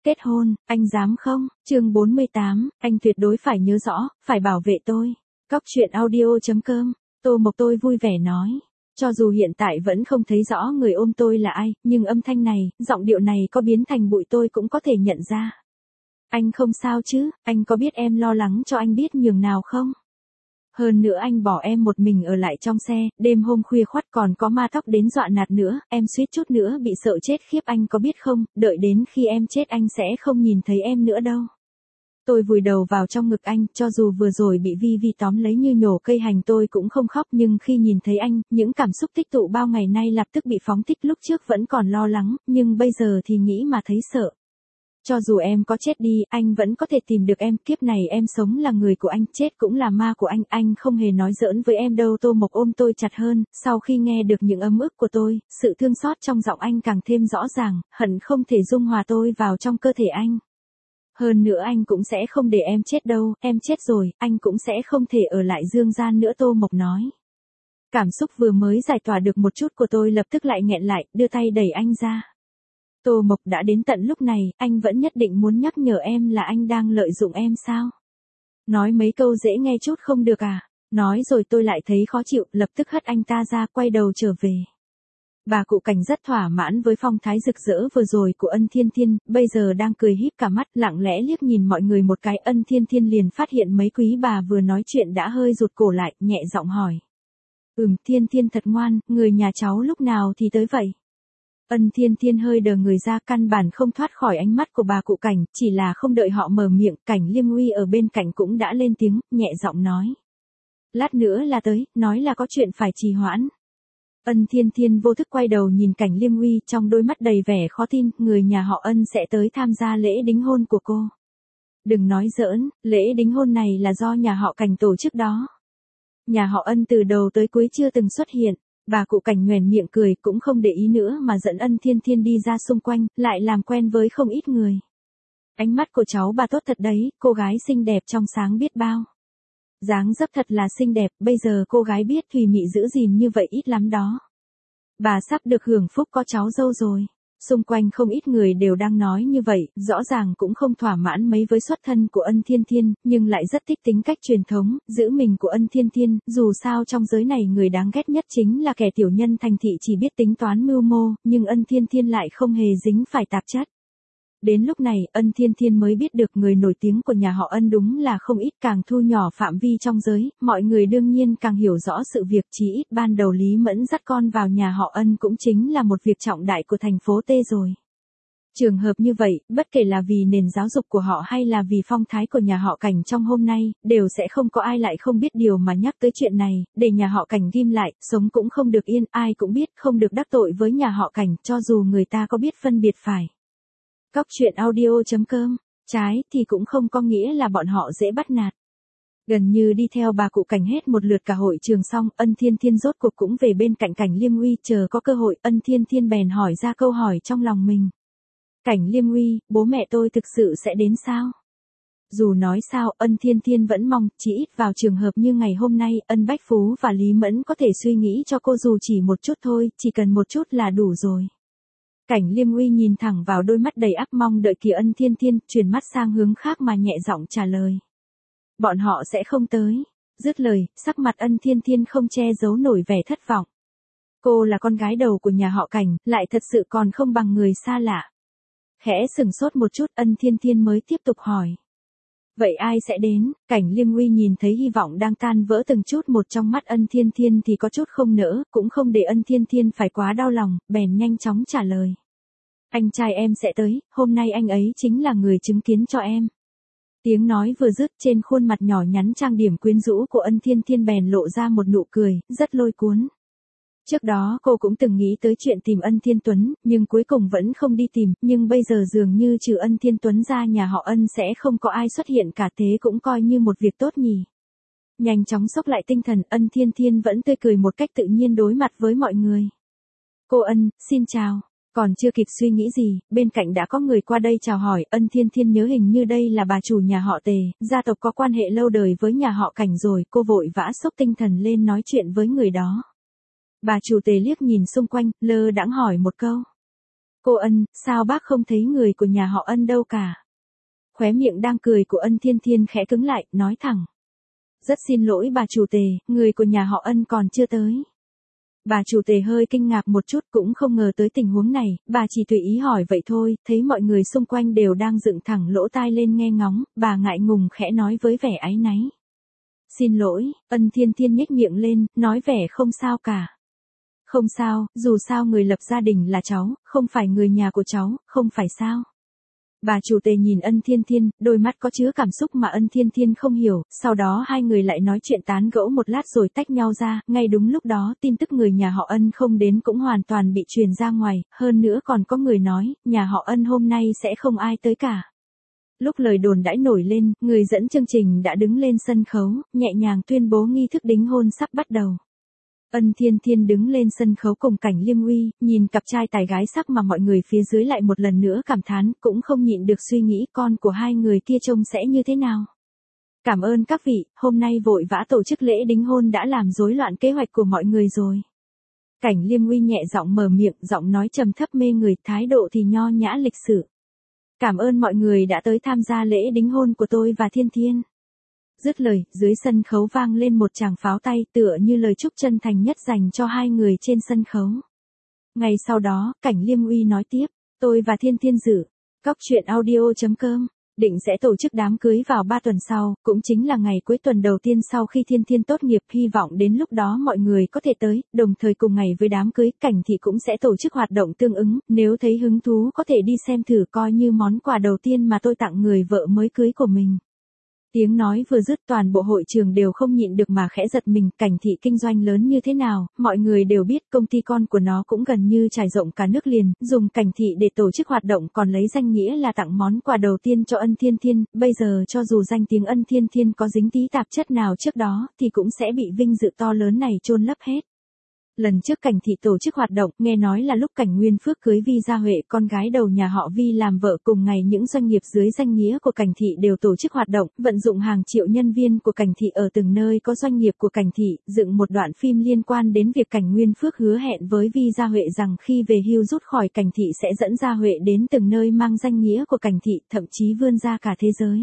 Kết hôn, anh dám không? Chương 48, anh tuyệt đối phải nhớ rõ, phải bảo vệ tôi. Cóc truyện audio.com, Tô Mộc tôi vui vẻ nói. Cho dù hiện tại vẫn không thấy rõ người ôm tôi là ai, nhưng âm thanh này, giọng điệu này có biến thành bụi tôi cũng có thể nhận ra. Anh không sao chứ, anh có biết em lo lắng cho anh biết nhường nào không? Hơn nữa anh bỏ em một mình ở lại trong xe, đêm hôm khuya khoắt còn có ma tóc đến dọa nạt nữa, em suýt chút nữa bị sợ chết khiếp anh có biết không, đợi đến khi em chết anh sẽ không nhìn thấy em nữa đâu. Tôi vùi đầu vào trong ngực anh, cho dù vừa rồi bị Vi Vi tóm lấy như nhổ cây hành tôi cũng không khóc nhưng khi nhìn thấy anh, những cảm xúc tích tụ bao ngày nay lập tức bị phóng thích lúc trước vẫn còn lo lắng, nhưng bây giờ thì nghĩ mà thấy sợ. Cho dù em có chết đi, anh vẫn có thể tìm được em, kiếp này em sống là người của anh, chết cũng là ma của anh không hề nói giỡn với em đâu. Tô Mộc ôm tôi chặt hơn, sau khi nghe được những ấm ức của tôi, sự thương xót trong giọng anh càng thêm rõ ràng, hận không thể dung hòa tôi vào trong cơ thể anh. Hơn nữa anh cũng sẽ không để em chết đâu, em chết rồi, anh cũng sẽ không thể ở lại dương gian nữa Tô Mộc nói. Cảm xúc vừa mới giải tỏa được một chút của tôi lập tức lại nghẹn lại, đưa tay đẩy anh ra. Tô Mộc đã đến tận lúc này, anh vẫn nhất định muốn nhắc nhở em là anh đang lợi dụng em sao? Nói mấy câu dễ nghe chút không được à? Nói rồi tôi lại thấy khó chịu, lập tức hất anh ta ra, quay đầu trở về. Bà cụ Cảnh rất thỏa mãn với phong thái rực rỡ vừa rồi của Ân Thiên Thiên, bây giờ đang cười híp cả mắt, lặng lẽ liếc nhìn mọi người một cái. Ân Thiên Thiên liền phát hiện mấy quý bà vừa nói chuyện đã hơi rụt cổ lại, nhẹ giọng hỏi. Thiên Thiên thật ngoan, người nhà cháu lúc nào thì tới vậy? Ân Thiên Thiên hơi đờ người ra, căn bản không thoát khỏi ánh mắt của bà cụ Cảnh, chỉ là không đợi họ mở miệng, Cảnh Liêm Uy ở bên cạnh cũng đã lên tiếng, nhẹ giọng nói. Lát nữa là tới, nói là có chuyện phải trì hoãn. Ân Thiên Thiên vô thức quay đầu nhìn Cảnh Liêm Uy, trong đôi mắt đầy vẻ khó tin, người nhà họ Ân sẽ tới tham gia lễ đính hôn của cô. Đừng nói giỡn, lễ đính hôn này là do nhà họ Cảnh tổ chức đó. Nhà họ Ân từ đầu tới cuối chưa từng xuất hiện. Bà cụ Cảnh nhoẻn miệng cười cũng không để ý nữa mà dẫn Ân Thiên Thiên đi ra xung quanh, lại làm quen với không ít người. Ánh mắt của cháu bà tốt thật đấy, cô gái xinh đẹp trong sáng biết bao. Dáng dấp thật là xinh đẹp, bây giờ cô gái biết thùy mị giữ gìn như vậy ít lắm đó. Bà sắp được hưởng phúc có cháu dâu rồi. Xung quanh không ít người đều đang nói như vậy, rõ ràng cũng không thỏa mãn mấy với xuất thân của Ân Thiên Thiên, nhưng lại rất thích tính cách truyền thống, giữ mình của Ân Thiên Thiên, dù sao trong giới này người đáng ghét nhất chính là kẻ tiểu nhân thành thị chỉ biết tính toán mưu mô, nhưng Ân Thiên Thiên lại không hề dính phải tạp chất. Đến lúc này, Ân Thiên Thiên mới biết được người nổi tiếng của nhà họ Ân đúng là không ít, càng thu nhỏ phạm vi trong giới, mọi người đương nhiên càng hiểu rõ sự việc. Chí ít ban đầu Lý Mẫn dắt con vào nhà họ Ân cũng chính là một việc trọng đại của thành phố T rồi. Trường hợp như vậy, bất kể là vì nền giáo dục của họ hay là vì phong thái của nhà họ Cảnh trong hôm nay, đều sẽ không có ai lại không biết điều mà nhắc tới chuyện này, để nhà họ Cảnh ghim lại, sống cũng không được yên, ai cũng biết không được đắc tội với nhà họ Cảnh, cho dù người ta có biết phân biệt phải. Cóc truyện audio.com, trái thì cũng không có nghĩa là bọn họ dễ bắt nạt. Gần như đi theo bà cụ Cảnh hết một lượt cả hội trường xong, Ân Thiên Thiên rốt cuộc cũng về bên cạnh Cảnh Liêm Uy, chờ có cơ hội, Ân Thiên Thiên bèn hỏi ra câu hỏi trong lòng mình. Cảnh Liêm Uy, bố mẹ tôi thực sự sẽ đến sao? Dù nói sao, Ân Thiên Thiên vẫn mong, chỉ ít vào trường hợp như ngày hôm nay, Ân Bách Phú và Lý Mẫn có thể suy nghĩ cho cô dù chỉ một chút thôi, chỉ cần một chút là đủ rồi. Cảnh Liêm Uy nhìn thẳng vào đôi mắt đầy áp mong đợi kia Ân Thiên Thiên, chuyển mắt sang hướng khác mà nhẹ giọng trả lời. Bọn họ sẽ không tới. Dứt lời, sắc mặt Ân Thiên Thiên không che giấu nổi vẻ thất vọng. Cô là con gái đầu của nhà họ Cảnh, lại thật sự còn không bằng người xa lạ. Khẽ sừng sốt một chút, Ân Thiên Thiên mới tiếp tục hỏi. Vậy ai sẽ đến? Cảnh Liêm Uy nhìn thấy hy vọng đang tan vỡ từng chút một trong mắt Ân Thiên Thiên thì có chút không nỡ, cũng không để Ân Thiên Thiên phải quá đau lòng, bèn nhanh chóng trả lời. Anh trai em sẽ tới, hôm nay anh ấy chính là người chứng kiến cho em. Tiếng nói vừa dứt, trên khuôn mặt nhỏ nhắn trang điểm quyến rũ của Ân Thiên Thiên bèn lộ ra một nụ cười, rất lôi cuốn. Trước đó cô cũng từng nghĩ tới chuyện tìm Ân Thiên Tuấn, nhưng cuối cùng vẫn không đi tìm, nhưng bây giờ dường như trừ Ân Thiên Tuấn ra nhà họ Ân sẽ không có ai xuất hiện cả, thế cũng coi như một việc tốt nhỉ. Nhanh chóng xốc lại tinh thần, Ân Thiên Thiên vẫn tươi cười một cách tự nhiên đối mặt với mọi người. Cô Ân, xin chào. Còn chưa kịp suy nghĩ gì, bên cạnh đã có người qua đây chào hỏi. Ân Thiên Thiên nhớ hình như đây là bà chủ nhà họ Tề, gia tộc có quan hệ lâu đời với nhà họ Cảnh rồi, cô vội vã xốc tinh thần lên nói chuyện với người đó. Bà chủ Tề liếc nhìn xung quanh, lơ đãng hỏi một câu. Cô Ân, sao bác không thấy người của nhà họ Ân đâu cả? Khóe miệng đang cười của Ân Thiên Thiên khẽ cứng lại, nói thẳng. Rất xin lỗi bà chủ tề, người của nhà họ Ân còn chưa tới. Bà chủ tề hơi kinh ngạc một chút cũng không ngờ tới tình huống này, bà chỉ tùy ý hỏi vậy thôi, thấy mọi người xung quanh đều đang dựng thẳng lỗ tai lên nghe ngóng, bà ngại ngùng khẽ nói với vẻ áy náy. Xin lỗi, Ân Thiên Thiên nhếch miệng lên, nói vẻ không sao cả. Không sao, dù sao người lập gia đình là cháu, không phải người nhà của cháu, không phải sao. Bà chủ tề nhìn Ân Thiên Thiên, đôi mắt có chứa cảm xúc mà Ân Thiên Thiên không hiểu, sau đó hai người lại nói chuyện tán gẫu một lát rồi tách nhau ra, ngay đúng lúc đó tin tức người nhà họ Ân không đến cũng hoàn toàn bị truyền ra ngoài, hơn nữa còn có người nói, nhà họ Ân hôm nay sẽ không ai tới cả. Lúc lời đồn đãi nổi lên, người dẫn chương trình đã đứng lên sân khấu, nhẹ nhàng tuyên bố nghi thức đính hôn sắp bắt đầu. Ân Thiên Thiên đứng lên sân khấu cùng Cảnh Liêm Uy, nhìn cặp trai tài gái sắc mà mọi người phía dưới lại một lần nữa cảm thán, cũng không nhịn được suy nghĩ con của hai người kia trông sẽ như thế nào. Cảm ơn các vị, hôm nay vội vã tổ chức lễ đính hôn đã làm rối loạn kế hoạch của mọi người rồi. Cảnh Liêm Uy nhẹ giọng mở miệng, giọng nói trầm thấp mê người, thái độ thì nho nhã lịch sự. Cảm ơn mọi người đã tới tham gia lễ đính hôn của tôi và Thiên Thiên. Dứt lời, dưới sân khấu vang lên một tràng pháo tay tựa như lời chúc chân thành nhất dành cho hai người trên sân khấu. Ngày sau đó, Cảnh Liêm Uy nói tiếp, tôi và Thiên Thiên dự, Cóc Truyện Audio.com, định sẽ tổ chức đám cưới vào 3 tuần sau, cũng chính là ngày cuối tuần đầu tiên sau khi Thiên Thiên tốt nghiệp, hy vọng đến lúc đó mọi người có thể tới, đồng thời cùng ngày với đám cưới, Cảnh Thị cũng sẽ tổ chức hoạt động tương ứng, nếu thấy hứng thú có thể đi xem thử coi như món quà đầu tiên mà tôi tặng người vợ mới cưới của mình. Tiếng nói vừa dứt toàn bộ hội trường đều không nhịn được mà khẽ giật mình, Cảnh Thị kinh doanh lớn như thế nào, mọi người đều biết công ty con của nó cũng gần như trải rộng cả nước liền, dùng Cảnh Thị để tổ chức hoạt động còn lấy danh nghĩa là tặng món quà đầu tiên cho Ân Thiên Thiên, bây giờ cho dù danh tiếng Ân Thiên Thiên có dính tí tạp chất nào trước đó thì cũng sẽ bị vinh dự to lớn này chôn lấp hết. Lần trước Cảnh Thị tổ chức hoạt động, nghe nói là lúc Cảnh Nguyên Phước cưới Vi Gia Huệ, con gái đầu nhà họ Vi làm vợ, cùng ngày những doanh nghiệp dưới danh nghĩa của Cảnh Thị đều tổ chức hoạt động, vận dụng hàng triệu nhân viên của Cảnh Thị ở từng nơi có doanh nghiệp của Cảnh Thị, dựng một đoạn phim liên quan đến việc Cảnh Nguyên Phước hứa hẹn với Vi Gia Huệ rằng khi về hưu rút khỏi Cảnh Thị sẽ dẫn Gia Huệ đến từng nơi mang danh nghĩa của Cảnh Thị, thậm chí vươn ra cả thế giới.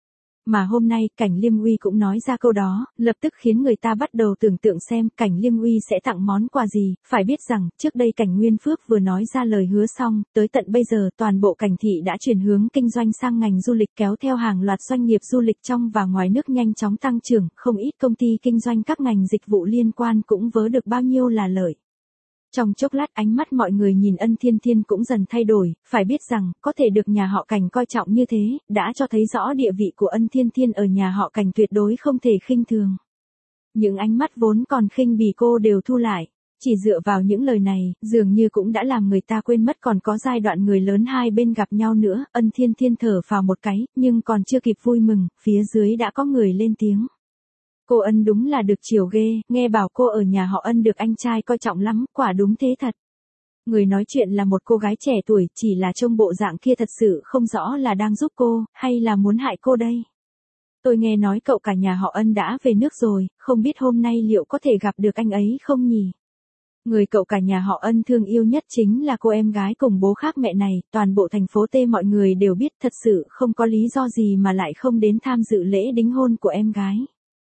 Mà hôm nay, Cảnh Liêm Uy cũng nói ra câu đó, lập tức khiến người ta bắt đầu tưởng tượng xem Cảnh Liêm Uy sẽ tặng món quà gì, phải biết rằng, trước đây Cảnh Nguyên Phước vừa nói ra lời hứa xong, tới tận bây giờ toàn bộ Cảnh Thị đã chuyển hướng kinh doanh sang ngành du lịch, kéo theo hàng loạt doanh nghiệp du lịch trong và ngoài nước nhanh chóng tăng trưởng, không ít công ty kinh doanh các ngành dịch vụ liên quan cũng vớ được bao nhiêu là lợi. Trong chốc lát ánh mắt mọi người nhìn Ân Thiên Thiên cũng dần thay đổi, phải biết rằng, có thể được nhà họ Cảnh coi trọng như thế, đã cho thấy rõ địa vị của Ân Thiên Thiên ở nhà họ Cảnh tuyệt đối không thể khinh thường. Những ánh mắt vốn còn khinh bỉ cô đều thu lại, chỉ dựa vào những lời này, dường như cũng đã làm người ta quên mất còn có giai đoạn người lớn hai bên gặp nhau nữa, Ân Thiên Thiên thở phào một cái, nhưng còn chưa kịp vui mừng, phía dưới đã có người lên tiếng. Cô Ân đúng là được chiều ghê, nghe bảo cô ở nhà họ Ân được anh trai coi trọng lắm, quả đúng thế thật. Người nói chuyện là một cô gái trẻ tuổi, chỉ là trông bộ dạng kia thật sự không rõ là đang giúp cô, hay là muốn hại cô đây. Tôi nghe nói cậu cả nhà họ Ân đã về nước rồi, không biết hôm nay liệu có thể gặp được anh ấy không nhỉ? Người cậu cả nhà họ Ân thương yêu nhất chính là cô em gái cùng bố khác mẹ này, toàn bộ thành phố T mọi người đều biết, thật sự không có lý do gì mà lại không đến tham dự lễ đính hôn của em gái.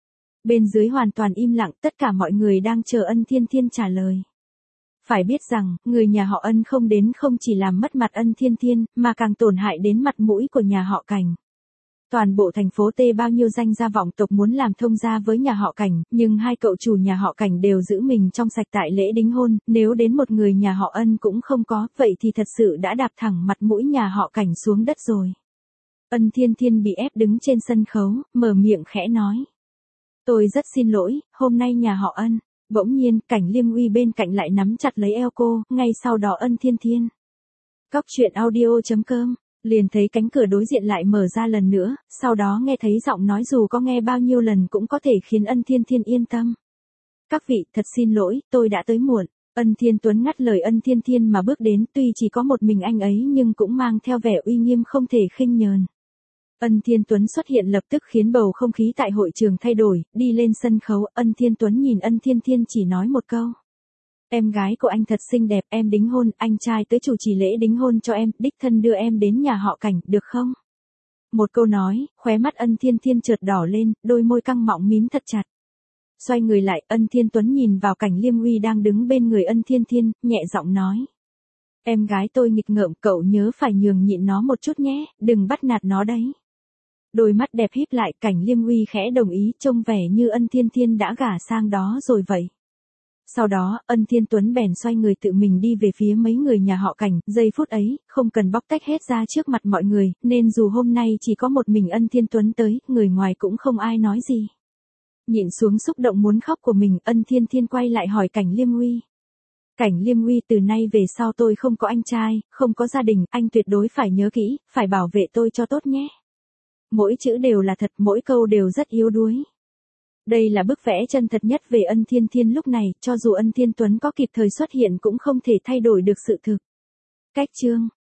Bên dưới hoàn toàn im lặng, tất cả mọi người đang chờ Ân Thiên Thiên trả lời. Phải biết rằng, người nhà họ Ân không đến không chỉ làm mất mặt Ân Thiên Thiên, mà càng tổn hại đến mặt mũi của nhà họ Cảnh. Toàn bộ thành phố T bao nhiêu danh gia vọng tộc muốn làm thông gia với nhà họ Cảnh, nhưng hai cậu chủ nhà họ Cảnh đều giữ mình trong sạch tại lễ đính hôn, nếu đến một người nhà họ Ân cũng không có, vậy thì thật sự đã đạp thẳng mặt mũi nhà họ Cảnh xuống đất rồi. Ân Thiên Thiên bị ép đứng trên sân khấu, mở miệng khẽ nói. Tôi rất xin lỗi, hôm nay nhà họ Ân. Bỗng nhiên, Cảnh Liêm Uy bên cạnh lại nắm chặt lấy eo cô, ngay sau đó Ân Thiên Thiên. Cóc Truyện Audio.com, liền thấy cánh cửa đối diện lại mở ra lần nữa, sau đó nghe thấy giọng nói dù có nghe bao nhiêu lần cũng có thể khiến Ân Thiên Thiên yên tâm. Các vị, thật xin lỗi, tôi đã tới muộn. Ân Thiên Tuấn ngắt lời Ân Thiên Thiên mà bước đến, tuy chỉ có một mình anh ấy nhưng cũng mang theo vẻ uy nghiêm không thể khinh nhờn. Ân Thiên Tuấn xuất hiện lập tức khiến bầu không khí tại hội trường thay đổi, đi lên sân khấu, Ân Thiên Tuấn nhìn Ân Thiên Thiên chỉ nói một câu. Em gái của anh thật xinh đẹp, em đính hôn, anh trai tới chủ trì lễ đính hôn cho em, đích thân đưa em đến nhà họ Cảnh, được không? Một câu nói, khóe mắt Ân Thiên Thiên chợt đỏ lên, đôi môi căng mọng mím thật chặt. Xoay người lại, Ân Thiên Tuấn nhìn vào Cảnh Liêm Uy đang đứng bên người Ân Thiên Thiên, nhẹ giọng nói. Em gái tôi nghịch ngợm, cậu nhớ phải nhường nhịn nó một chút nhé, đừng bắt nạt nó đấy. Đôi mắt đẹp híp lại, Cảnh Liêm Uy khẽ đồng ý, trông vẻ như Ân Thiên Thiên đã gả sang đó rồi vậy. Sau đó, Ân Thiên Tuấn bèn xoay người tự mình đi về phía mấy người nhà họ Cảnh, giây phút ấy, không cần bóc tách hết ra trước mặt mọi người, nên dù hôm nay chỉ có một mình Ân Thiên Tuấn tới, người ngoài cũng không ai nói gì. Nhịn xuống xúc động muốn khóc của mình, Ân Thiên Thiên quay lại hỏi Cảnh Liêm Uy. Cảnh Liêm Uy, từ nay về sau tôi không có anh trai, không có gia đình, anh tuyệt đối phải nhớ kỹ, phải bảo vệ tôi cho tốt nhé. Mỗi chữ đều là thật, mỗi câu đều rất yếu đuối. Đây là bức vẽ chân thật nhất về Ân Thiên Thiên lúc này, cho dù Ân Thiên Tuấn có kịp thời xuất hiện cũng không thể thay đổi được sự thực. Cách chương